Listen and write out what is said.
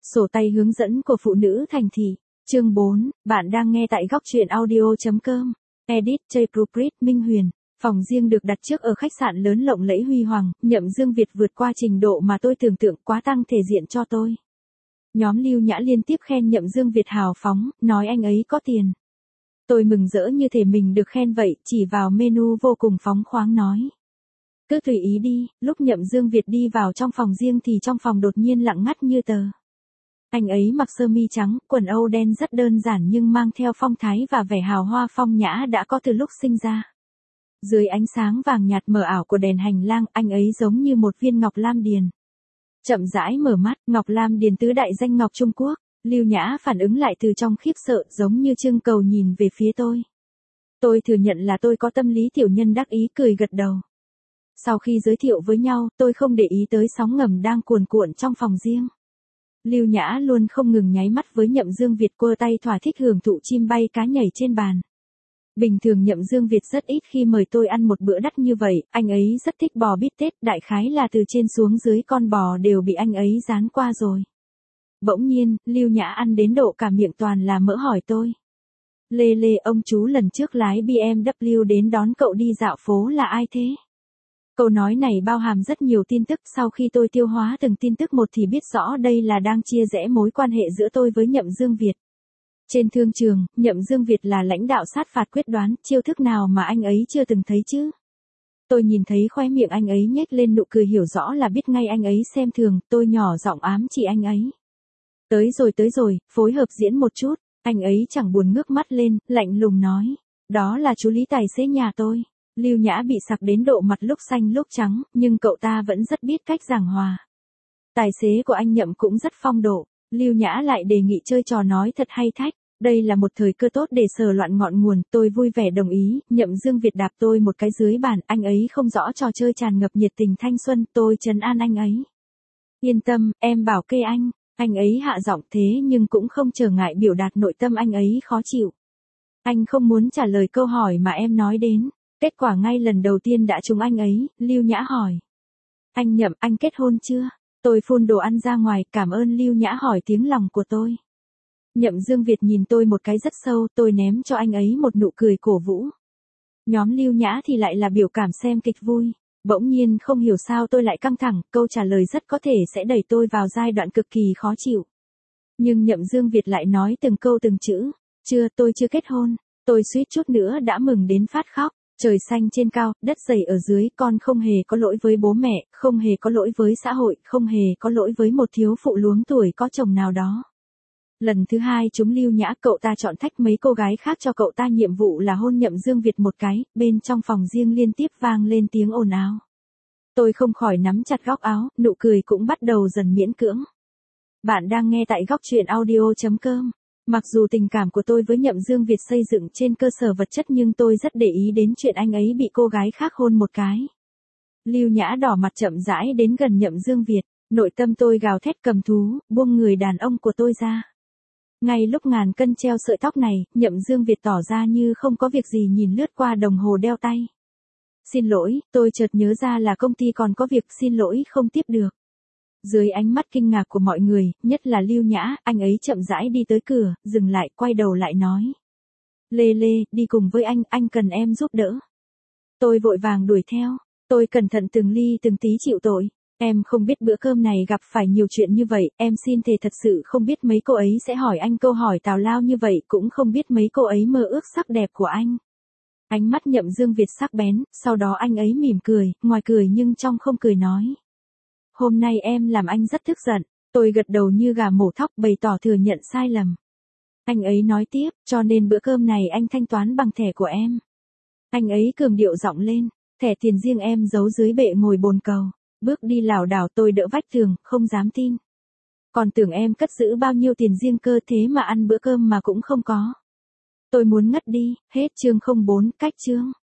Sổ tay hướng dẫn của phụ nữ thành thị. Chương 4, bạn đang nghe tại góc truyện audio.com. Edit, J. Proofread, Minh Huyền. Phòng riêng được đặt trước ở khách sạn lớn lộng lẫy huy hoàng, Nhậm Dương Việt vượt qua trình độ mà tôi tưởng tượng, quá tăng thể diện cho tôi. Nhóm Lưu Nhã liên tiếp khen Nhậm Dương Việt hào phóng, nói anh ấy có tiền. Tôi mừng rỡ như thể mình được khen vậy, chỉ vào menu vô cùng phóng khoáng nói. Cứ tùy ý đi. Lúc Nhậm Dương Việt đi vào trong phòng riêng thì trong phòng đột nhiên lặng ngắt như tờ. Anh ấy mặc sơ mi trắng, quần âu đen rất đơn giản nhưng mang theo phong thái và vẻ hào hoa phong nhã đã có từ lúc sinh ra. Dưới ánh sáng vàng nhạt mờ ảo của đèn hành lang, anh ấy giống như một viên ngọc lam điền. Chậm rãi mở mắt, ngọc lam điền tứ đại danh ngọc Trung Quốc. Lưu Nhã phản ứng lại từ trong khiếp sợ, giống như trưng cầu nhìn về phía tôi. Tôi thừa nhận là tôi có tâm lý tiểu nhân đắc ý, cười gật đầu. Sau khi giới thiệu với nhau, tôi không để ý tới sóng ngầm đang cuồn cuộn trong phòng riêng. Lưu Nhã luôn không ngừng nháy mắt với Nhậm Dương Việt, quơ tay thỏa thích hưởng thụ chim bay cá nhảy trên bàn. Bình thường Nhậm Dương Việt rất ít khi mời tôi ăn một bữa đắt như vậy, anh ấy rất thích bò bít tết, đại khái là từ trên xuống dưới con bò đều bị anh ấy dán qua rồi. Bỗng nhiên, Lưu Nhã ăn đến độ cả miệng toàn là mỡ hỏi tôi. Lê Lê, ông chú lần trước lái BMW đến đón cậu đi dạo phố là ai thế? Câu nói này bao hàm rất nhiều tin tức, sau khi tôi tiêu hóa từng tin tức một thì biết rõ đây là đang chia rẽ mối quan hệ giữa tôi với Nhậm Dương Việt. Trên thương trường, Nhậm Dương Việt là lãnh đạo sát phạt quyết đoán, chiêu thức nào mà anh ấy chưa từng thấy chứ? Tôi nhìn thấy khóe miệng anh ấy nhếch lên nụ cười, hiểu rõ là biết ngay anh ấy xem thường, tôi nhỏ giọng ám chỉ anh ấy. Tới rồi, phối hợp diễn một chút. Anh ấy chẳng buồn ngước mắt lên, lạnh lùng nói. Đó là chú Lý tài xế nhà tôi. Lưu Nhã bị sặc đến độ mặt lúc xanh lúc trắng, nhưng cậu ta vẫn rất biết cách giảng hòa. Tài xế của anh Nhậm cũng rất phong độ. Lưu Nhã lại đề nghị chơi trò nói thật hay thách. Đây là một thời cơ tốt để sờ loạn ngọn nguồn, tôi vui vẻ đồng ý. Nhậm Dương Việt đạp tôi một cái dưới bàn, anh ấy không rõ trò chơi tràn ngập nhiệt tình thanh xuân, tôi trấn an anh ấy. Yên tâm, em bảo kê anh. Anh ấy hạ giọng thế nhưng cũng không trở ngại biểu đạt nội tâm anh ấy khó chịu. Anh không muốn trả lời câu hỏi mà em nói đến. Kết quả ngay lần đầu tiên đã trúng anh ấy. Lưu Nhã hỏi. Anh Nhậm, anh kết hôn chưa? Tôi phun đồ ăn ra ngoài, cảm ơn Lưu Nhã hỏi tiếng lòng của tôi. Nhậm Dương Việt nhìn tôi một cái rất sâu, tôi ném cho anh ấy một nụ cười cổ vũ. Nhóm Lưu Nhã thì lại là biểu cảm xem kịch vui. Bỗng nhiên không hiểu sao tôi lại căng thẳng, câu trả lời rất có thể sẽ đẩy tôi vào giai đoạn cực kỳ khó chịu. Nhưng Nhậm Dương Việt lại nói từng câu từng chữ. Tôi chưa kết hôn. Tôi suýt chút nữa đã mừng đến phát khóc. Trời xanh trên cao, đất dày ở dưới, con không hề có lỗi với bố mẹ, không hề có lỗi với xã hội, không hề có lỗi với một thiếu phụ luống tuổi có chồng nào đó. Lần thứ hai chúng Lưu Nhã, cậu ta chọn thách mấy cô gái khác cho cậu ta nhiệm vụ là hôn Nhậm Dương Việt một cái, bên trong phòng riêng liên tiếp vang lên tiếng ồn ào. Tôi không khỏi nắm chặt góc áo, nụ cười cũng bắt đầu dần miễn cưỡng. Bạn đang nghe tại góc truyện audio.com. Mặc dù tình cảm của tôi với Nhậm Dương Việt xây dựng trên cơ sở vật chất nhưng tôi rất để ý đến chuyện anh ấy bị cô gái khác hôn một cái. Lưu Nhã đỏ mặt chậm rãi đến gần Nhậm Dương Việt, nội tâm tôi gào thét cầm thú, buông người đàn ông của tôi ra. Ngay lúc ngàn cân treo sợi tóc này, Nhậm Dương Việt tỏ ra như không có việc gì nhìn lướt qua đồng hồ đeo tay. Xin lỗi, tôi chợt nhớ ra là công ty còn có việc, xin lỗi không tiếp được. Dưới ánh mắt kinh ngạc của mọi người, nhất là Lưu Nhã, anh ấy chậm rãi đi tới cửa, dừng lại, quay đầu lại nói. Lê Lê, đi cùng với anh cần em giúp đỡ. Tôi vội vàng đuổi theo, tôi cẩn thận từng ly từng tí chịu tội. Em không biết bữa cơm này gặp phải nhiều chuyện như vậy, em xin thề thật sự không biết mấy cô ấy sẽ hỏi anh câu hỏi tào lao như vậy, cũng không biết mấy cô ấy mơ ước sắc đẹp của anh. Ánh mắt Nhậm Dương Việt sắc bén, sau đó anh ấy mỉm cười, ngoài cười nhưng trong không cười nói. Hôm nay em làm anh rất tức giận, tôi gật đầu như gà mổ thóc bày tỏ thừa nhận sai lầm. Anh ấy nói tiếp, cho nên bữa cơm này anh thanh toán bằng thẻ của em. Anh ấy cường điệu giọng lên, thẻ tiền riêng em giấu dưới bệ ngồi bồn cầu. Bước đi lảo đảo, tôi đỡ vách tường, không dám tin. Còn tưởng em cất giữ bao nhiêu tiền riêng cơ, thế mà ăn bữa cơm mà cũng không có. Tôi muốn ngất đi. Hết chương 04, cách chương.